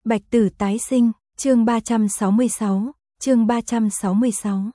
Bạch Tử tái sinh, chương 366, chương 366.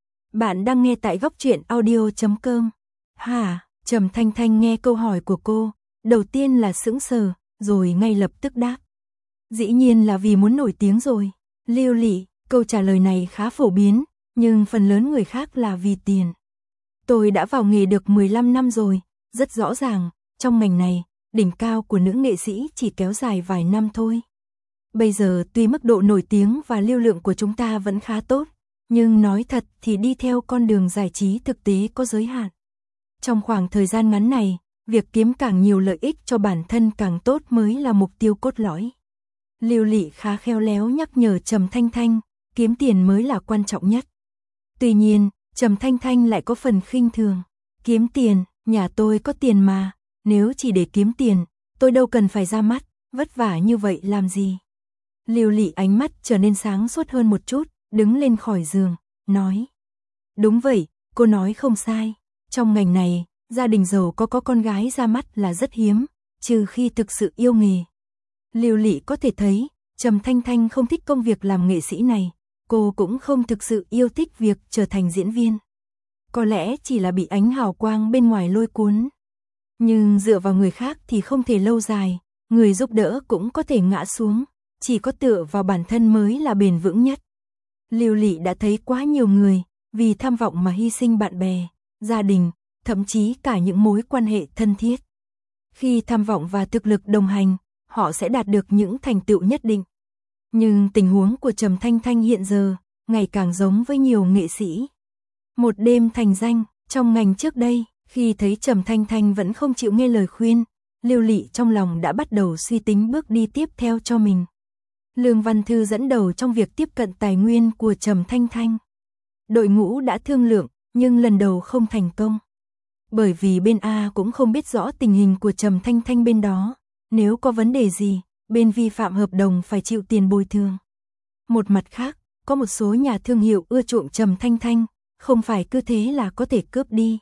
Bạn đang nghe tại goctruyện audio.com. Hả? Trầm Thanh Thanh nghe câu hỏi của cô, đầu tiên là sững sờ, rồi ngay lập tức đáp. Dĩ nhiên là vì muốn nổi tiếng rồi. Lưu Lị, câu trả lời này khá phổ biến, nhưng phần lớn người khác là vì tiền. Tôi đã vào nghề được 15 năm rồi, rất rõ ràng, trong ngành này, đỉnh cao của nữ nghệ sĩ chỉ kéo dài vài năm thôi. Bây giờ tuy mức độ nổi tiếng và lưu lượng của chúng ta vẫn khá tốt, nhưng nói thật thì đi theo con đường giải trí thực tế có giới hạn. Trong khoảng thời gian ngắn này, việc kiếm càng nhiều lợi ích cho bản thân càng tốt mới là mục tiêu cốt lõi. Lưu Lị khá khéo léo nhắc nhở Trầm Thanh Thanh, kiếm tiền mới là quan trọng nhất. Tuy nhiên, Trầm Thanh Thanh lại có phần khinh thường. Kiếm tiền, nhà tôi có tiền mà, nếu chỉ để kiếm tiền, tôi đâu cần phải ra mắt, vất vả như vậy làm gì. Lưu Lị ánh mắt trở nên sáng suốt hơn một chút, đứng lên khỏi giường, nói. Đúng vậy, cô nói không sai. Trong ngành này, gia đình giàu có con gái ra mắt là rất hiếm, trừ khi thực sự yêu nghề. Lưu Lị có thể thấy, Trầm Thanh Thanh không thích công việc làm nghệ sĩ này, cô cũng không thực sự yêu thích việc trở thành diễn viên. Có lẽ chỉ là bị ánh hào quang bên ngoài lôi cuốn. Nhưng dựa vào người khác thì không thể lâu dài, người giúp đỡ cũng có thể ngã xuống, chỉ có tựa vào bản thân mới là bền vững nhất. Lưu Lị đã thấy quá nhiều người, vì tham vọng mà hy sinh bạn bè, gia đình, thậm chí cả những mối quan hệ thân thiết. Khi tham vọng và thực lực đồng hành, họ sẽ đạt được những thành tựu nhất định. Nhưng tình huống của Trầm Thanh Thanh hiện giờ, ngày càng giống với nhiều nghệ sĩ. Một đêm thành danh, trong ngành trước đây, khi thấy Trầm Thanh Thanh vẫn không chịu nghe lời khuyên, Lưu Lị trong lòng đã bắt đầu suy tính bước đi tiếp theo cho mình. Lương Văn Thư dẫn đầu trong việc tiếp cận tài nguyên của Trầm Thanh Thanh. Đội ngũ đã thương lượng, nhưng lần đầu không thành công. Bởi vì bên A cũng không biết rõ tình hình của Trầm Thanh Thanh bên đó, nếu có vấn đề gì, bên vi phạm hợp đồng phải chịu tiền bồi thường. Một mặt khác, có một số nhà thương hiệu ưa chuộng Trầm Thanh Thanh, không phải cứ thế là có thể cướp đi.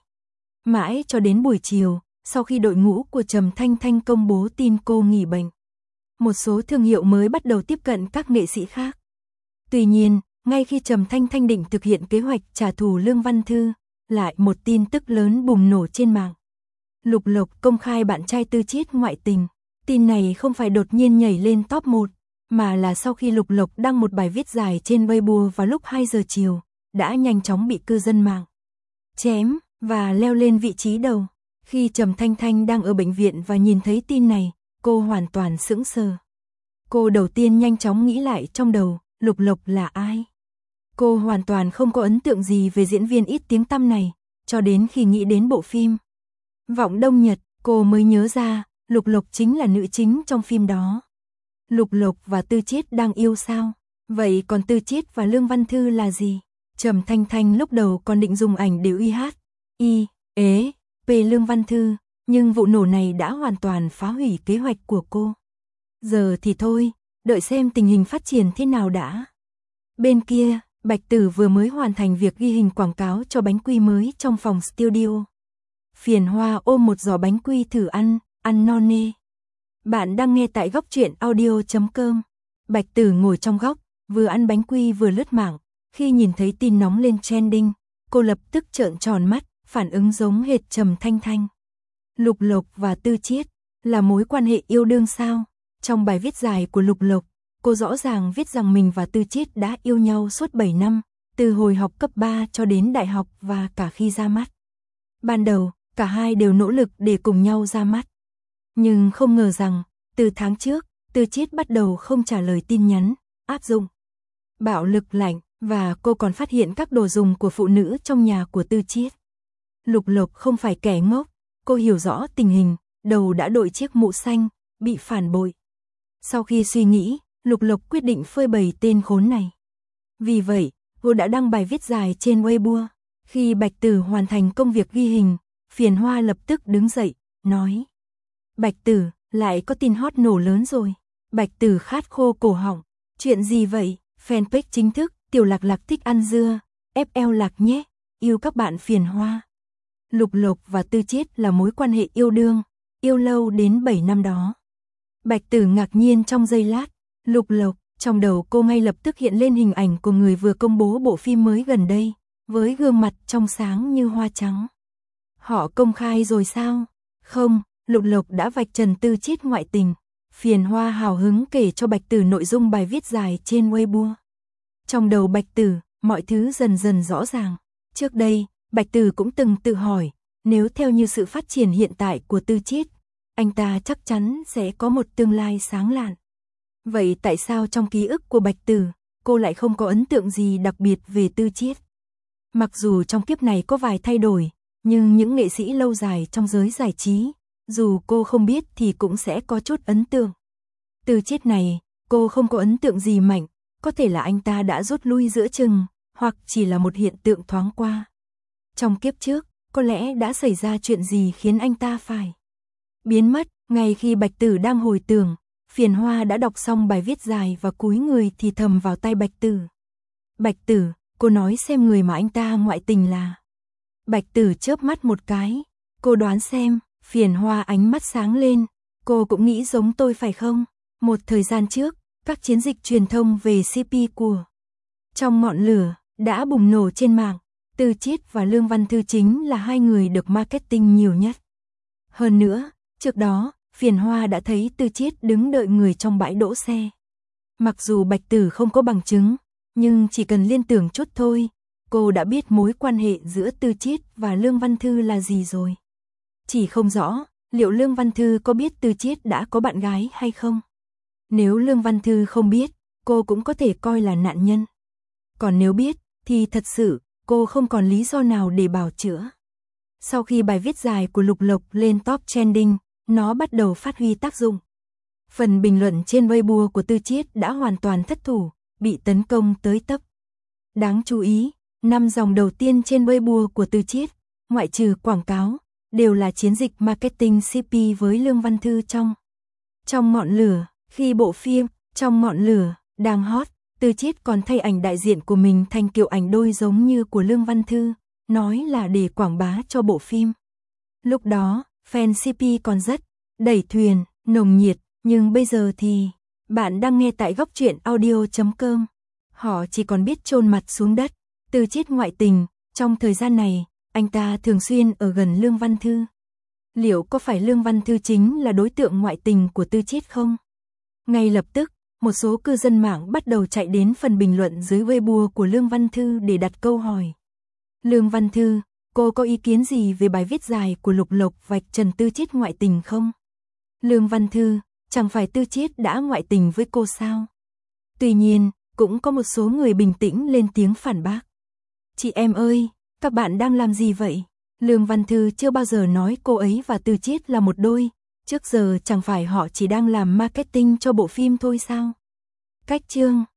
Mãi cho đến buổi chiều, sau khi đội ngũ của Trầm Thanh Thanh công bố tin cô nghỉ bệnh, một số thương hiệu mới bắt đầu tiếp cận các nghệ sĩ khác. Tuy nhiên, ngay khi Trầm Thanh Thanh định thực hiện kế hoạch trả thù Lương Văn Thư, lại một tin tức lớn bùng nổ trên mạng. Lục Lộc công khai bạn trai Tư Chiết ngoại tình. Tin này không phải đột nhiên nhảy lên top 1, mà là sau khi Lục Lộc đăng một bài viết dài trên Weibo vào lúc 2 giờ chiều, đã nhanh chóng bị cư dân mạng chém và leo lên vị trí đầu. Khi Trầm Thanh Thanh đang ở bệnh viện và nhìn thấy tin này, cô hoàn toàn sững sờ. Cô đầu tiên nhanh chóng nghĩ lại trong đầu, Lục Lộc là ai? Cô hoàn toàn không có ấn tượng gì về diễn viên ít tiếng tăm này, cho đến khi nghĩ đến bộ phim Vọng Đông Nhật, cô mới nhớ ra, Lục Lộc chính là nữ chính trong phim đó. Lục Lộc và Tư Chiết đang yêu sao? Vậy còn Tư Chiết và Lương Văn Thư là gì? Trầm Thanh Thanh lúc đầu còn định dùng ảnh để p Lương Văn Thư, nhưng vụ nổ này đã hoàn toàn phá hủy kế hoạch của cô. Giờ thì thôi, đợi xem tình hình phát triển thế nào đã. Bên kia, Bạch Tử vừa mới hoàn thành việc ghi hình quảng cáo cho bánh quy mới trong phòng studio. Phiền Hoa ôm một giỏ bánh quy thử ăn no nê. Bạn đang nghe tại goctruyện audio.com. Bạch Tử ngồi trong góc, vừa ăn bánh quy vừa lướt mạng. Khi nhìn thấy tin nóng lên trending, cô lập tức trợn tròn mắt, phản ứng giống hệt Trầm Thanh Thanh. Lục Lộc và Tư Chiết là mối quan hệ yêu đương sao? Trong bài viết dài của Lục Lộc, cô rõ ràng viết rằng mình và Tư Chiết đã yêu nhau suốt 7 năm, từ hồi học cấp 3 cho đến đại học và cả khi ra mắt. Ban đầu, cả hai đều nỗ lực để cùng nhau ra mắt. Nhưng không ngờ rằng, từ tháng trước, Tư Chiết bắt đầu không trả lời tin nhắn, áp dụng bạo lực lạnh, và cô còn phát hiện các đồ dùng của phụ nữ trong nhà của Tư Chiết. Lục Lộc không phải kẻ ngốc, cô hiểu rõ tình hình, đầu đã đội chiếc mũ xanh, bị phản bội. Sau khi suy nghĩ, Lục Lộc quyết định phơi bày tên khốn này. Vì vậy, cô đã đăng bài viết dài trên Weibo. Khi Bạch Tử hoàn thành công việc ghi hình, Phiền Hoa lập tức đứng dậy, nói. Bạch Tử, lại có tin hot nổ lớn rồi. Bạch Tử khát khô cổ họng. Chuyện gì vậy? Fanpage chính thức, Tiểu Lạc Lạc thích ăn dưa, FL Lạc nhé, yêu các bạn Phiền Hoa. Lục Lộc và Tư Chiết là mối quan hệ yêu đương, yêu lâu đến 7 năm đó. Bạch Tử ngạc nhiên trong giây lát, Lục Lộc, trong đầu cô ngay lập tức hiện lên hình ảnh của người vừa công bố bộ phim mới gần đây, với gương mặt trong sáng như hoa trắng. Họ công khai rồi sao? Không, Lục Lộc đã vạch trần Tư Chiết ngoại tình. Phiền Hoa hào hứng kể cho Bạch Tử nội dung bài viết dài trên Weibo. Trong đầu Bạch Tử, mọi thứ dần dần rõ ràng. Trước đây, Bạch Tử cũng từng tự hỏi, nếu theo như sự phát triển hiện tại của Tư Chiết, anh ta chắc chắn sẽ có một tương lai sáng lạn. Vậy tại sao trong ký ức của Bạch Tử, cô lại không có ấn tượng gì đặc biệt về Tư Chiết? Mặc dù trong kiếp này có vài thay đổi, nhưng những nghệ sĩ lâu dài trong giới giải trí, dù cô không biết thì cũng sẽ có chút ấn tượng. Tư Chiết này, cô không có ấn tượng gì mạnh, có thể là anh ta đã rút lui giữa chừng, hoặc chỉ là một hiện tượng thoáng qua. Trong kiếp trước, có lẽ đã xảy ra chuyện gì khiến anh ta phải biến mất. Ngay khi Bạch Tử đang hồi tưởng, Phiền Hoa đã đọc xong bài viết dài và cúi người thì thầm vào tai Bạch Tử. Bạch Tử, cô nói xem người mà anh ta ngoại tình là. Bạch Tử chớp mắt một cái, cô đoán xem. Phiền Hoa ánh mắt sáng lên, cô cũng nghĩ giống tôi phải không? Một thời gian trước, các chiến dịch truyền thông về CP của Trong Ngọn Lửa đã bùng nổ trên mạng. Tư Chiết và Lương Văn Thư chính là hai người được marketing nhiều nhất. Hơn nữa, trước đó, Phiền Hoa đã thấy Tư Chiết đứng đợi người trong bãi đỗ xe. Mặc dù Bạch Tử không có bằng chứng, nhưng chỉ cần liên tưởng chút thôi, cô đã biết mối quan hệ giữa Tư Chiết và Lương Văn Thư là gì rồi. Chỉ không rõ, liệu Lương Văn Thư có biết Tư Chiết đã có bạn gái hay không? Nếu Lương Văn Thư không biết, cô cũng có thể coi là nạn nhân. Còn nếu biết, thì thật sự, cô không còn lý do nào để bào chữa. Sau khi bài viết dài của Lục Lộc lên top trending, nó bắt đầu phát huy tác dụng. Phần bình luận trên Weibo của Tư Chiết đã hoàn toàn thất thủ, bị tấn công tới tấp. Đáng chú ý, 5 dòng đầu tiên trên Weibo của Tư Chiết, ngoại trừ quảng cáo, đều là chiến dịch marketing CP với Lương Văn Thư Trong Ngọn Lửa. Khi bộ phim Trong Ngọn Lửa đang hot, Tư Chiết còn thay ảnh đại diện của mình thành kiểu ảnh đôi giống như của Lương Văn Thư, nói là để quảng bá cho bộ phim. Lúc đó, fan CP còn rất đẩy thuyền, nồng nhiệt, nhưng bây giờ thì bạn đang nghe tại góc truyện audio.com. Họ chỉ còn biết chôn mặt xuống đất. Tư Chiết ngoại tình, trong thời gian này, anh ta thường xuyên ở gần Lương Văn Thư. Liệu có phải Lương Văn Thư chính là đối tượng ngoại tình của Tư Chiết không? Ngay lập tức, một số cư dân mạng bắt đầu chạy đến phần bình luận dưới Weibo của Lương Văn Thư để đặt câu hỏi. Lương Văn Thư, cô có ý kiến gì về bài viết dài của Lục Lộc vạch trần Tư Chiết ngoại tình không? Lương Văn Thư, chẳng phải Tư Chiết đã ngoại tình với cô sao? Tuy nhiên, cũng có một số người bình tĩnh lên tiếng phản bác. Chị em ơi, các bạn đang làm gì vậy? Lương Văn Thư chưa bao giờ nói cô ấy và Tư Chiết là một đôi. Trước giờ chẳng phải họ chỉ đang làm marketing cho bộ phim thôi sao? Cách chương